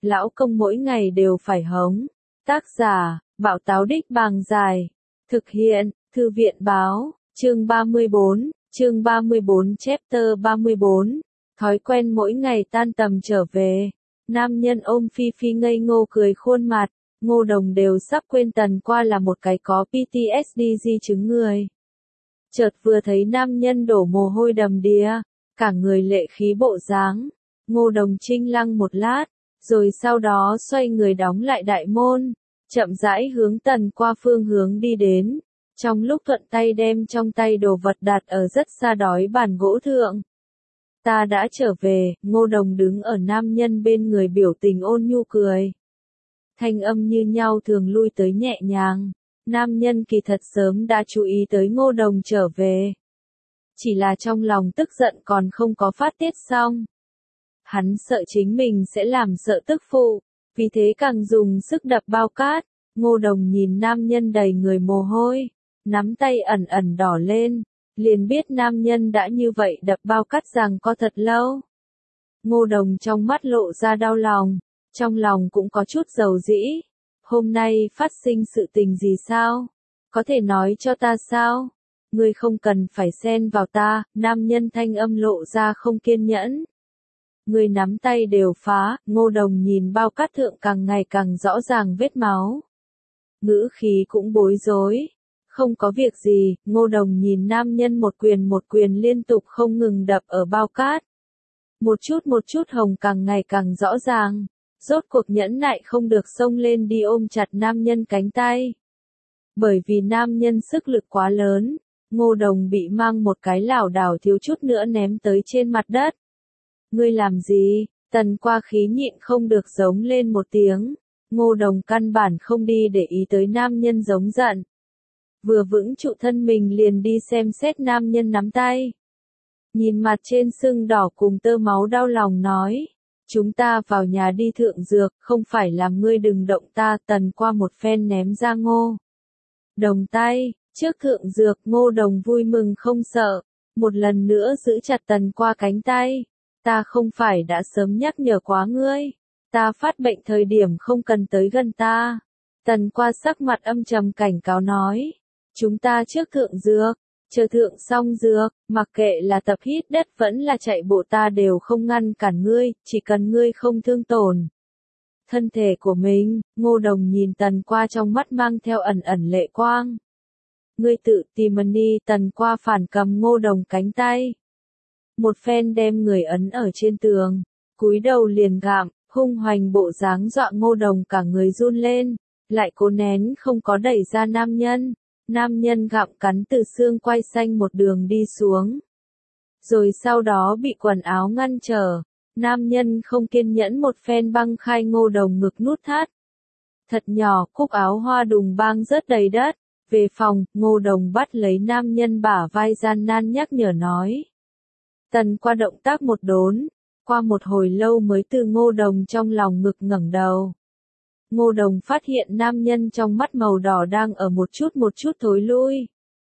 lão công mỗi ngày đều phải hống. Tác giả, Bảo Táo Đích Bàng Dài. Thực hiện, Thư viện Báo, chương 34, chapter 34. Thói quen mỗi ngày tan tầm trở về. Nam nhân ôm Phi Phi ngây ngô cười khuôn mặt, Ngô Đồng đều sắp quên Tần Qua là một cái có PTSD di chứng người. Chợt vừa thấy nam nhân đổ mồ hôi đầm đìa, cả người lệ khí bộ dáng, Ngô Đồng trinh lăng một lát, rồi sau đó xoay người đóng lại đại môn, chậm rãi hướng Tần Qua phương hướng đi đến, trong lúc thuận tay đem trong tay đồ vật đặt ở rất xa đói bàn gỗ thượng. Ta đã trở về, Ngô Đồng đứng ở nam nhân bên người biểu tình ôn nhu cười. Thanh âm như nhau thường lui tới nhẹ nhàng, nam nhân kỳ thật sớm đã chú ý tới Ngô Đồng trở về. Chỉ là trong lòng tức giận còn không có phát tiết xong. Hắn sợ chính mình sẽ làm sợ tức phụ, vì thế càng dùng sức đập bao cát. Ngô Đồng nhìn nam nhân đầy người mồ hôi, nắm tay ẩn ẩn đỏ lên, liền biết nam nhân đã như vậy đập bao cát rằng có thật lâu. Ngô Đồng trong mắt lộ ra đau lòng, trong lòng cũng có chút dầu dĩ. Hôm nay phát sinh sự tình gì sao? Có thể nói cho ta sao? Ngươi không cần phải xen vào ta, nam nhân thanh âm lộ ra không kiên nhẫn. Ngươi nắm tay đều phá, Ngô Đồng nhìn bao cát thượng càng ngày càng rõ ràng vết máu. Ngữ khí cũng bối rối. Không có việc gì, Ngô Đồng nhìn nam nhân một quyền liên tục không ngừng đập ở bao cát. Một chút hồng càng ngày càng rõ ràng. Rốt cuộc nhẫn nại không được xông lên đi ôm chặt nam nhân cánh tay. Bởi vì nam nhân sức lực quá lớn, Ngô Đồng bị mang một cái lảo đảo thiếu chút nữa ném tới trên mặt đất. Ngươi làm gì? Tần Qua khí nhịn không được giống lên một tiếng. Ngô Đồng căn bản không đi để ý tới nam nhân giống giận. Vừa vững trụ thân mình liền đi xem xét nam nhân nắm tay. Nhìn mặt trên sưng đỏ cùng tơ máu đau lòng nói. Chúng ta vào nhà đi thượng dược, không phải làm ngươi đừng động ta. Tần Qua một phen ném ra Ngô Đồng tay, trước thượng dược. Ngô Đồng vui mừng không sợ, một lần nữa giữ chặt Tần Qua cánh tay. Ta không phải đã sớm nhắc nhở quá ngươi, ta phát bệnh thời điểm không cần tới gần ta. Tần Qua sắc mặt âm trầm cảnh cáo nói, chúng ta trước thượng dược, chờ thượng xong dược, mặc kệ là tập hít đất vẫn là chạy bộ ta đều không ngăn cản ngươi, chỉ cần ngươi không thương tổn thân thể của mình. Ngô Đồng nhìn Tần Qua trong mắt mang theo ẩn ẩn lệ quang. Ngươi tự tìm đi. Tần Qua phản cầm Ngô Đồng cánh tay, một phen đem người ấn ở trên tường, cúi đầu liền gặm, hung hoành bộ dáng dọa Ngô Đồng cả người run lên, lại cố nén không có đẩy ra nam nhân. Nam nhân gặm cắn từ xương quai xanh một đường đi xuống, rồi sau đó bị quần áo ngăn trở. Nam nhân không kiên nhẫn một phen băng khai Ngô Đồng ngực nút thắt. Thật nhỏ, cúc áo hoa đùng bang rớt đầy đất. Về phòng, Ngô Đồng bắt lấy nam nhân bả vai gian nan nhắc nhở nói. Tần Qua động tác một đốn, qua một hồi lâu mới từ Ngô Đồng trong lòng ngực ngẩng đầu. Ngô Đồng phát hiện nam nhân trong mắt màu đỏ đang ở một chút thối lui.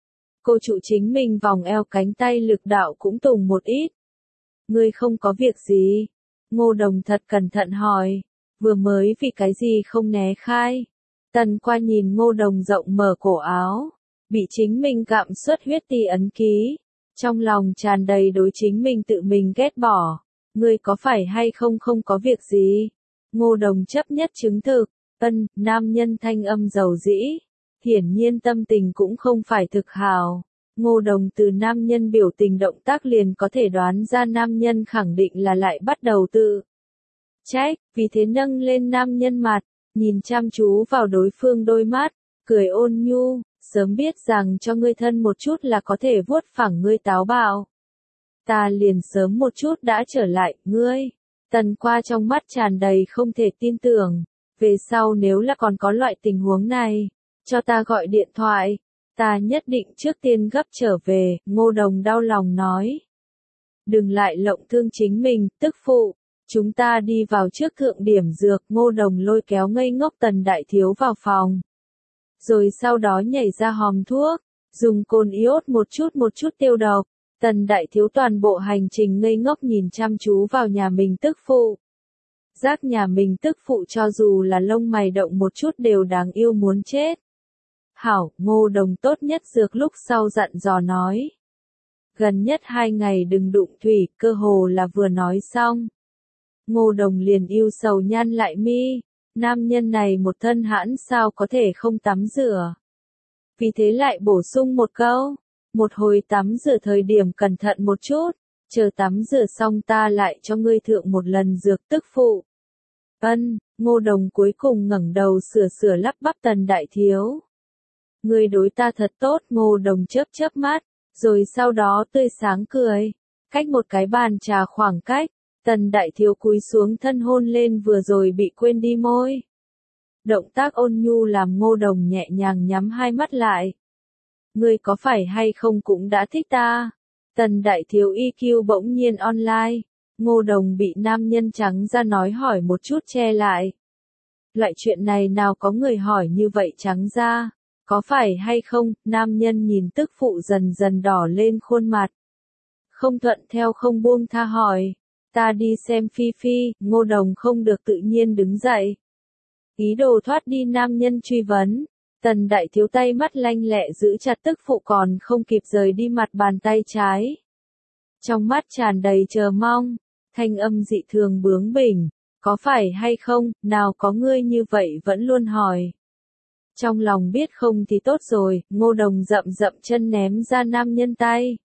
Cô trụ chính mình vòng eo cánh tay lực đạo cũng tùng một ít. Ngươi không có việc gì? Ngô Đồng thật cẩn thận hỏi, vừa mới vì cái gì không né khai. Tần Qua nhìn Ngô Đồng rộng mở cổ áo, bị chính mình gặm xuất huyết ti ấn ký. Trong lòng tràn đầy đối chính mình tự mình ghét bỏ. Ngươi có phải hay không có việc gì? Ngô Đồng chấp nhất chứng thực. Nam nhân thanh âm dầu dĩ. Hiển nhiên tâm tình cũng không phải thực hào. Ngô Đồng từ nam nhân biểu tình động tác liền có thể đoán ra nam nhân khẳng định là lại bắt đầu tự trách, vì thế nâng lên nam nhân mặt, nhìn chăm chú vào đối phương đôi mắt, cười ôn nhu, sớm biết rằng cho ngươi thân một chút là có thể vuốt phẳng ngươi táo bạo. Ta liền sớm một chút đã trở lại, ngươi. Tần Qua trong mắt tràn đầy không thể tin tưởng, về sau nếu là còn có loại tình huống này, cho ta gọi điện thoại, ta nhất định trước tiên gấp trở về. Ngô Đồng đau lòng nói. Đừng lại lộng thương chính mình, tức phụ. Chúng ta đi vào trước thượng điểm dược. Ngô Đồng lôi kéo ngây ngốc Tần Đại Thiếu vào phòng. Rồi sau đó nhảy ra hòm thuốc, dùng cồn iốt một chút tiêu độc. Tần Đại Thiếu toàn bộ hành trình ngây ngốc nhìn chăm chú vào nhà mình tức phụ. Giác nhà mình tức phụ cho dù là lông mày động một chút đều đáng yêu muốn chết. Hảo, Ngô Đồng tốt nhất dược lúc sau dặn dò nói. Gần nhất 2 ngày đừng đụng thủy, cơ hồ là vừa nói xong. Ngô Đồng liền yêu sầu nhăn lại mi, nam nhân này một thân hãn sao có thể không tắm rửa. Vì thế lại bổ sung một câu, một hồi tắm rửa thời điểm cẩn thận một chút, chờ tắm rửa xong ta lại cho ngươi thượng một lần dược tức phụ. Ngô Đồng cuối cùng ngẩng đầu sửa sửa lắp bắp Tần đại thiếu. Ngươi đối ta thật tốt, Ngô Đồng chớp chớp mắt, rồi sau đó tươi sáng cười. Cách một cái bàn trà khoảng cách, Tần đại thiếu cúi xuống thân hôn lên vừa rồi bị quên đi môi. Động tác ôn nhu làm Ngô Đồng nhẹ nhàng nhắm hai mắt lại. Ngươi có phải hay không cũng đã thích ta? Tần đại thiếu EQ bỗng nhiên online. Ngô Đồng bị nam nhân trắng ra nói hỏi một chút che lại. Loại chuyện này nào có người hỏi như vậy trắng ra. Có phải hay không? Nam nhân nhìn tức phụ dần dần đỏ lên khuôn mặt. Không thuận theo không buông tha hỏi. Ta đi xem Phi Phi. Ngô Đồng không được tự nhiên đứng dậy. Ý đồ thoát đi nam nhân truy vấn. Tần đại thiếu tay mắt lanh lẹ giữ chặt tức phụ còn không kịp rời đi mặt bàn tay trái. Trong mắt tràn đầy chờ mong, thanh âm dị thường bướng bỉnh, có phải hay không, nào có ngươi như vậy vẫn luôn hỏi. Trong lòng biết không thì tốt rồi, Ngô Đồng dậm dậm chân ném ra nam nhân tay.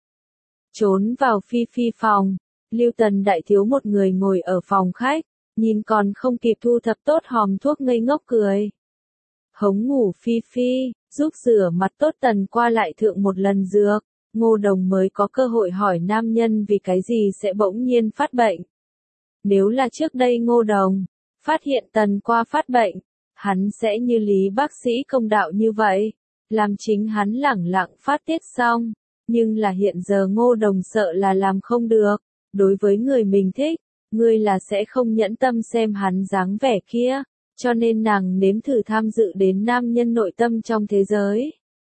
Trốn vào Phi Phi phòng, Lưu Tần đại thiếu một người ngồi ở phòng khách, nhìn còn không kịp thu thập tốt hòm thuốc ngây ngốc cười. Hống ngủ Phi Phi, giúp rửa mặt tốt Tần qua lại thượng một lần dược, Ngô Đồng mới có cơ hội hỏi nam nhân vì cái gì sẽ bỗng nhiên phát bệnh. Nếu là trước đây Ngô Đồng phát hiện Tần qua phát bệnh, hắn sẽ như Lý bác sĩ công đạo như vậy, làm chính hắn lẳng lặng phát tiết xong, nhưng là hiện giờ Ngô Đồng sợ là làm không được, đối với người mình thích, ngươi là sẽ không nhẫn tâm xem hắn dáng vẻ kia. Cho nên nàng nếm thử tham dự đến nam nhân nội tâm trong thế giới.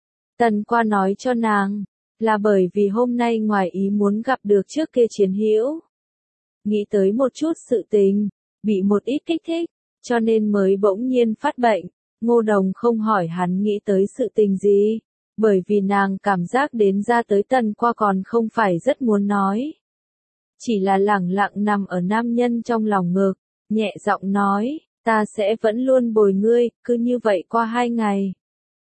Tần qua nói cho nàng, là bởi vì hôm nay ngoài ý muốn gặp được trước kia chiến hữu. Nghĩ tới một chút sự tình, bị một ít kích thích, cho nên mới bỗng nhiên phát bệnh. Ngô Đồng không hỏi hắn nghĩ tới sự tình gì, bởi vì nàng cảm giác đến ra tới Tần qua còn không phải rất muốn nói. Chỉ là lẳng lặng nằm ở nam nhân trong lòng ngực, nhẹ giọng nói. Ta sẽ vẫn luôn bồi ngươi, cứ như vậy qua 2 ngày.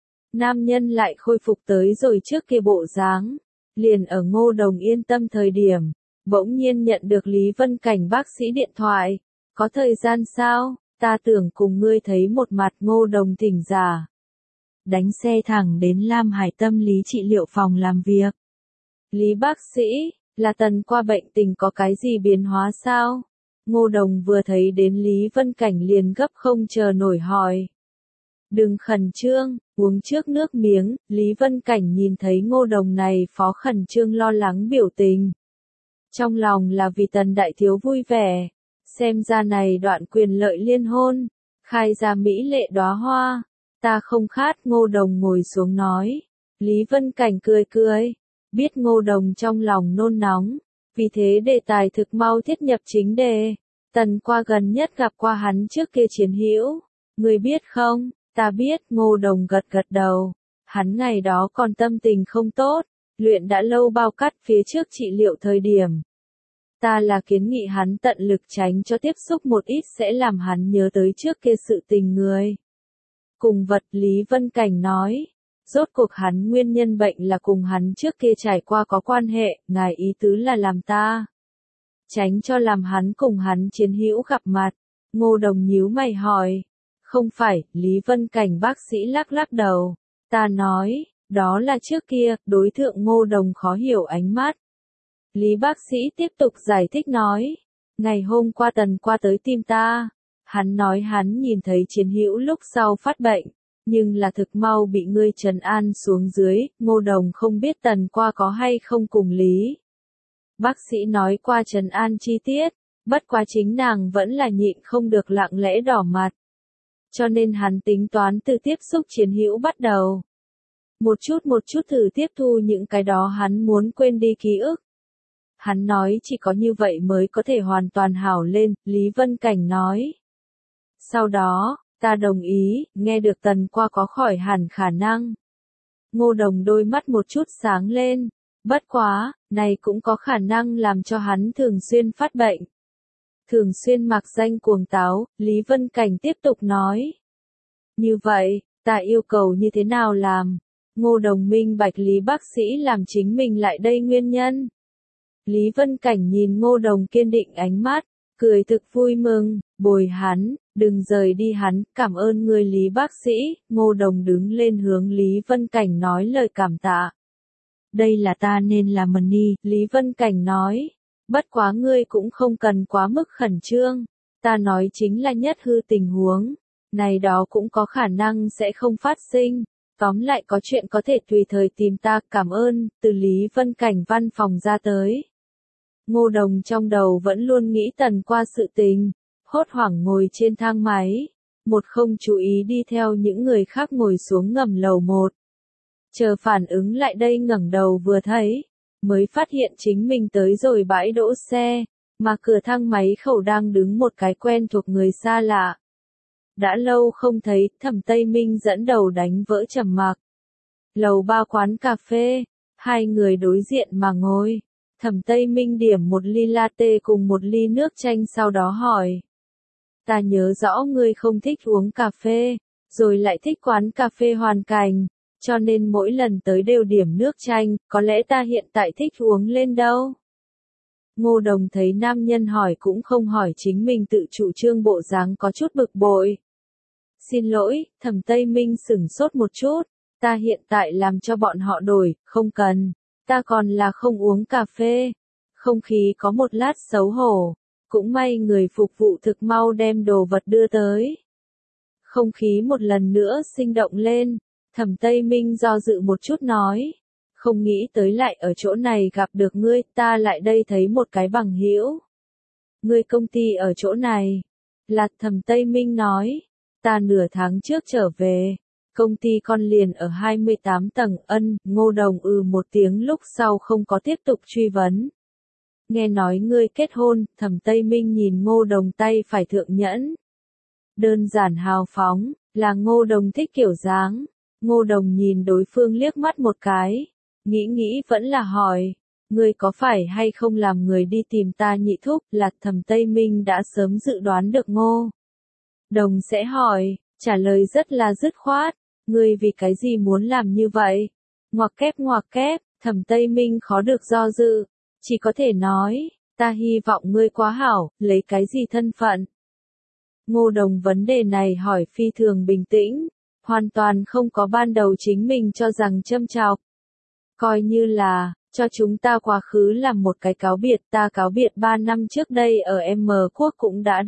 Nam nhân lại khôi phục tới rồi trước kia bộ dáng. Liền ở Ngô Đồng yên tâm thời điểm, bỗng nhiên nhận được Lý Vân Cảnh bác sĩ điện thoại. Có thời gian sao? Ta tưởng cùng ngươi thấy một mặt. Ngô Đồng thỉnh giả. Đánh xe thẳng đến Lam Hải tâm lý trị liệu phòng làm việc. Lý bác sĩ, là Tần qua bệnh tình có cái gì biến hóa sao? Ngô Đồng vừa thấy đến Lý Vân Cảnh liền gấp không chờ nổi hỏi. Đừng khẩn trương, uống trước nước miếng, Lý Vân Cảnh nhìn thấy Ngô Đồng này phó khẩn trương lo lắng biểu tình. Trong lòng là vì Tần đại thiếu vui vẻ, xem ra này đoạn quyền lợi liên hôn, khai ra mỹ lệ đóa hoa, ta không khát. Ngô Đồng ngồi xuống nói. Lý Vân Cảnh cười cười, biết Ngô Đồng trong lòng nôn nóng. Vì thế đề tài thực mau thiết nhập chính đề. Tần qua gần nhất gặp qua hắn trước kia chiến hữu. Người biết không? Ta biết. Ngô Đồng gật gật đầu. Hắn ngày đó còn tâm tình không tốt. Luyện đã lâu bao cắt phía trước trị liệu thời điểm. Ta là kiến nghị hắn tận lực tránh cho tiếp xúc một ít sẽ làm hắn nhớ tới trước kia sự tình người. Cùng vật. Lý Vân Cảnh nói. Rốt cuộc hắn nguyên nhân bệnh là cùng hắn trước kia trải qua có quan hệ, ngài ý tứ là làm ta tránh cho làm hắn cùng hắn chiến hữu gặp mặt. Ngô Đồng nhíu mày hỏi. Không phải. Lý Vân Cảnh bác sĩ lắc lắc đầu. Ta nói, đó là trước kia. Đối tượng Ngô Đồng khó hiểu ánh mắt. Lý bác sĩ tiếp tục giải thích nói. Ngày hôm qua Tần qua tới tìm ta. Hắn nói hắn nhìn thấy chiến hữu lúc sau phát bệnh. Nhưng là thực mau bị ngươi trấn an xuống dưới. Ngô Đồng không biết Tần qua có hay không cùng Lý bác sĩ nói qua trấn an chi tiết, bất quá chính nàng vẫn là nhịn không được lặng lẽ đỏ mặt. Cho nên hắn tính toán từ tiếp xúc chiến hữu bắt đầu. Một chút thử tiếp thu những cái đó hắn muốn quên đi ký ức. Hắn nói chỉ có như vậy mới có thể hoàn toàn hảo lên, Lý Vân Cảnh nói. Sau đó, ta đồng ý, nghe được Tần Qua có khỏi hẳn khả năng. Ngô Đồng đôi mắt một chút sáng lên. Bất quá, này cũng có khả năng làm cho hắn thường xuyên phát bệnh. Thường xuyên mặc danh cuồng táo, Lý Vân Cảnh tiếp tục nói. Như vậy, ta yêu cầu như thế nào làm? Ngô Đồng minh bạch Lý bác sĩ làm chính mình lại đây nguyên nhân. Lý Vân Cảnh nhìn Ngô Đồng kiên định ánh mắt, cười thực vui mừng, bồi hắn, đừng rời đi hắn, cảm ơn người Lý bác sĩ. Ngô Đồng đứng lên hướng Lý Vân Cảnh nói lời cảm tạ. Đây là ta nên làm Money, Lý Vân Cảnh nói. Bất quá ngươi cũng không cần quá mức khẩn trương. Ta nói chính là nhất hư tình huống. Này đó cũng có khả năng sẽ không phát sinh. Tóm lại có chuyện có thể tùy thời tìm ta, cảm ơn, từ Lý Vân Cảnh văn phòng ra tới. Ngô Đồng trong đầu vẫn luôn nghĩ Tần Qua sự tình. Hốt hoảng ngồi trên thang máy. Một không chú ý đi theo những người khác ngồi xuống ngầm lầu 1. Chờ phản ứng lại đây ngẩng đầu vừa thấy, mới phát hiện chính mình tới rồi bãi đỗ xe, mà cửa thang máy khẩu đang đứng một cái quen thuộc người xa lạ. Đã lâu không thấy, Thẩm Tây Minh dẫn đầu đánh vỡ trầm mặc. Lầu 3 quán cà phê, hai người đối diện mà ngồi. Thẩm Tây Minh điểm một ly latte cùng một ly nước chanh sau đó hỏi. Ta nhớ rõ ngươi không thích uống cà phê, rồi lại thích quán cà phê hoàn cảnh. Cho nên mỗi lần tới đều điểm nước chanh, có lẽ ta hiện tại thích uống lên đâu. Ngô Đồng thấy nam nhân hỏi cũng không hỏi chính mình tự chủ trương bộ dáng có chút bực bội. Xin lỗi, Thẩm Tây Minh sửng sốt một chút, ta hiện tại làm cho bọn họ đổi, không cần, ta còn là không uống cà phê. Không khí có một lát xấu hổ, cũng may người phục vụ thực mau đem đồ vật đưa tới. Không khí một lần nữa sinh động lên. Thẩm Tây Minh do dự một chút nói, không nghĩ tới lại ở chỗ này gặp được ngươi, ta lại đây thấy một cái bằng hữu. Ngươi công ty ở chỗ này, là Thẩm Tây Minh nói, ta nửa tháng trước trở về, công ty con liền ở 28 tầng. Ngô Đồng một tiếng lúc sau không có tiếp tục truy vấn. Nghe nói ngươi kết hôn, Thẩm Tây Minh nhìn Ngô Đồng tay phải thượng nhẫn. Đơn giản hào phóng, là Ngô Đồng thích kiểu dáng. Ngô Đồng nhìn đối phương liếc mắt một cái, nghĩ vẫn là hỏi, ngươi có phải hay không làm người đi tìm ta nhị thúc? Là Thẩm Tây Minh đã sớm dự đoán được Ngô Đồng sẽ hỏi, trả lời rất là dứt khoát, ngươi vì cái gì muốn làm như vậy? Ngoặc kép, Thẩm Tây Minh khó được do dự, chỉ có thể nói, ta hy vọng ngươi quá hảo, lấy cái gì thân phận? Ngô Đồng vấn đề này hỏi phi thường bình tĩnh. Hoàn toàn không có ban đầu chính mình cho rằng châm chọc. Coi như là, cho chúng ta quá khứ làm một cái cáo biệt, ta cáo biệt 3 năm trước đây ở M Quốc cũng đã.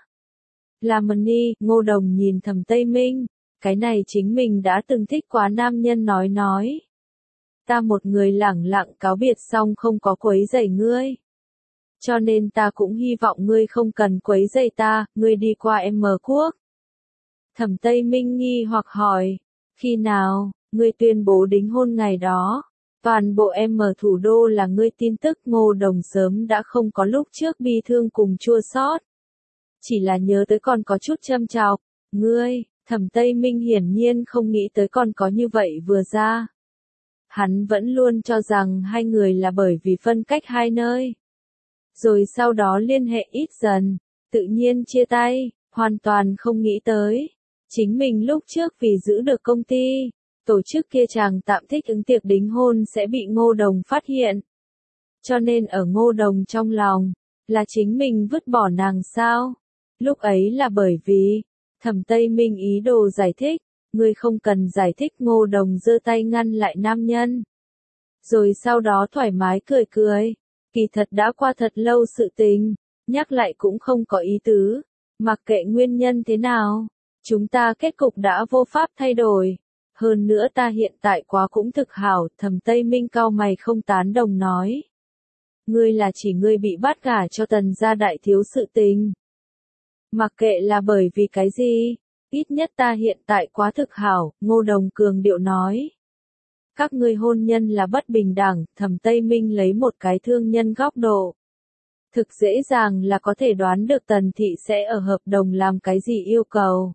Là Money, Ngô Đồng nhìn Thẩm Tây Minh, cái này chính mình đã từng thích quá nam nhân nói. Ta một người lẳng lặng cáo biệt xong không có quấy rầy ngươi. Cho nên ta cũng hy vọng ngươi không cần quấy rầy ta, ngươi đi qua M Quốc. Thẩm Tây Minh nghi hoặc hỏi, khi nào, ngươi tuyên bố đính hôn ngày đó, toàn bộ thủ đô là ngươi tin tức. Ngô Đồng sớm đã không có lúc trước bi thương cùng chua xót. Chỉ là nhớ tới còn có chút châm chọc, ngươi, Thẩm Tây Minh hiển nhiên không nghĩ tới còn có như vậy vừa ra. Hắn vẫn luôn cho rằng hai người là bởi vì phân cách hai nơi. Rồi sau đó liên hệ ít dần, tự nhiên chia tay, hoàn toàn không nghĩ tới. Chính mình lúc trước vì giữ được công ty, tổ chức kia chàng tạm thích ứng tiệc đính hôn sẽ bị Ngô Đồng phát hiện. Cho nên ở Ngô Đồng trong lòng, là chính mình vứt bỏ nàng sao? Lúc ấy là bởi vì, Thẩm Tây Minh ý đồ giải thích, ngươi không cần giải thích. Ngô Đồng giơ tay ngăn lại nam nhân. Rồi sau đó thoải mái cười, kỳ thật đã qua thật lâu sự tình, nhắc lại cũng không có ý tứ, mặc kệ nguyên nhân thế nào. Chúng ta kết cục đã vô pháp thay đổi. Hơn nữa ta hiện tại quá cũng thực hảo. Thẩm Tây Minh cau mày không tán đồng nói. Ngươi là chỉ ngươi bị bắt gả cho Tần gia đại thiếu sự tình. Mặc kệ là bởi vì cái gì, ít nhất ta hiện tại quá thực hảo, Ngô Đồng cường điệu nói. Các ngươi hôn nhân là bất bình đẳng, Thẩm Tây Minh lấy một cái thương nhân góc độ. Thực dễ dàng là có thể đoán được Tần Thị sẽ ở hợp đồng làm cái gì yêu cầu.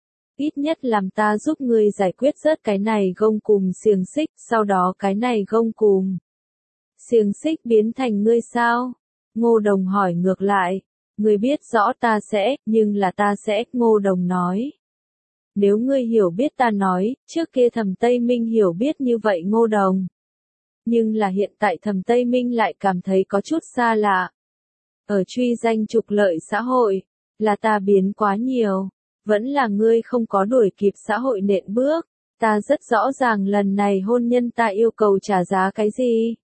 Ít nhất làm ta giúp ngươi giải quyết rớt cái này gông cùm xiềng xích, sau đó cái này gông cùm xiềng xích biến thành ngươi sao? Ngô Đồng hỏi ngược lại. Ngươi biết rõ ta sẽ, nhưng là ta sẽ, Ngô Đồng nói. Nếu ngươi hiểu biết ta nói, trước kia Thẩm Tây Minh hiểu biết như vậy Ngô Đồng. Nhưng là hiện tại Thẩm Tây Minh lại cảm thấy có chút xa lạ. Ở truy danh trục lợi xã hội, là ta biến quá nhiều, vẫn là ngươi không có đuổi kịp xã hội nện bước, ta rất rõ ràng lần này hôn nhân ta yêu cầu trả giá cái gì.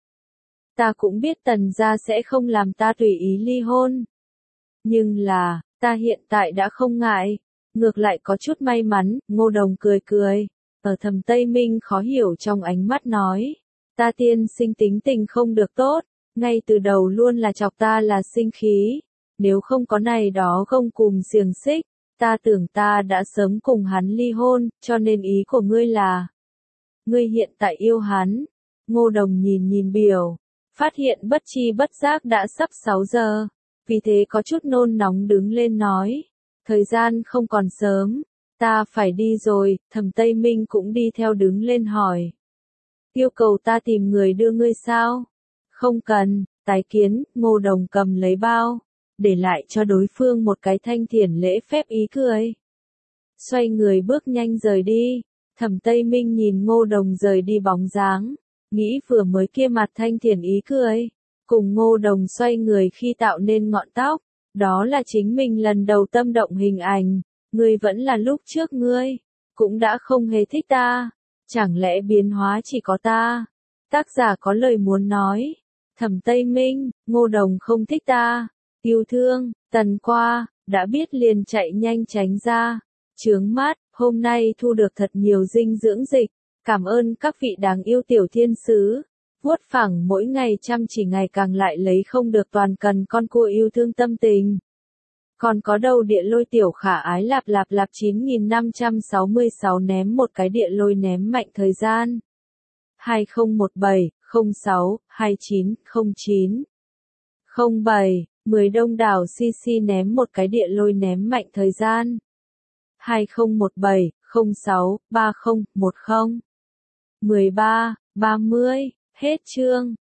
Ta cũng biết Tần gia sẽ không làm ta tùy ý ly hôn. Nhưng là, ta hiện tại đã không ngại, ngược lại có chút may mắn, Ngô Đồng cười cười, ở Thẩm Tây Minh khó hiểu trong ánh mắt nói, ta tiên sinh tính tình không được tốt, ngay từ đầu luôn là chọc ta là sinh khí, nếu không có này đó gông cùm xiềng xích, ta tưởng ta đã sớm cùng hắn ly hôn, cho nên ý của ngươi là, ngươi hiện tại yêu hắn. Ngô Đồng nhìn nhìn biểu, phát hiện bất chi bất giác đã sắp 6 giờ, vì thế có chút nôn nóng đứng lên nói, thời gian không còn sớm, ta phải đi rồi. Thẩm Tây Minh cũng đi theo đứng lên hỏi, yêu cầu ta tìm người đưa ngươi sao? Không cần, tái kiến. Ngô Đồng cầm lấy bao, để lại cho đối phương một cái thanh thiển lễ phép ý cười. Xoay người bước nhanh rời đi, Thẩm Tây Minh nhìn Ngô Đồng rời đi bóng dáng, nghĩ vừa mới kia mặt thanh thiển ý cười, cùng Ngô Đồng xoay người khi tạo nên ngọn tóc, đó là chính mình lần đầu tâm động hình ảnh, ngươi vẫn là lúc trước ngươi, cũng đã không hề thích ta, chẳng lẽ biến hóa chỉ có ta? Tác giả có lời muốn nói, Thẩm Tây Minh, Ngô Đồng không thích ta, yêu thương, Tần qua, đã biết liền chạy nhanh tránh ra, chướng mắt, hôm nay thu được thật nhiều dinh dưỡng dịch, cảm ơn các vị đáng yêu tiểu thiên sứ, vuốt phẳng mỗi ngày chăm chỉ ngày càng lại lấy không được toàn cần con cua yêu thương tâm tình. Còn có đầu địa lôi tiểu khả ái lạp lạp lạp 9566 ném một cái địa lôi ném mạnh thời gian. 2017, 06, 29, 09. 07, 10 đông đảo CC ném một cái địa lôi ném mạnh thời gian. 2017, 06, 30, 10. 13, 30, hết chương.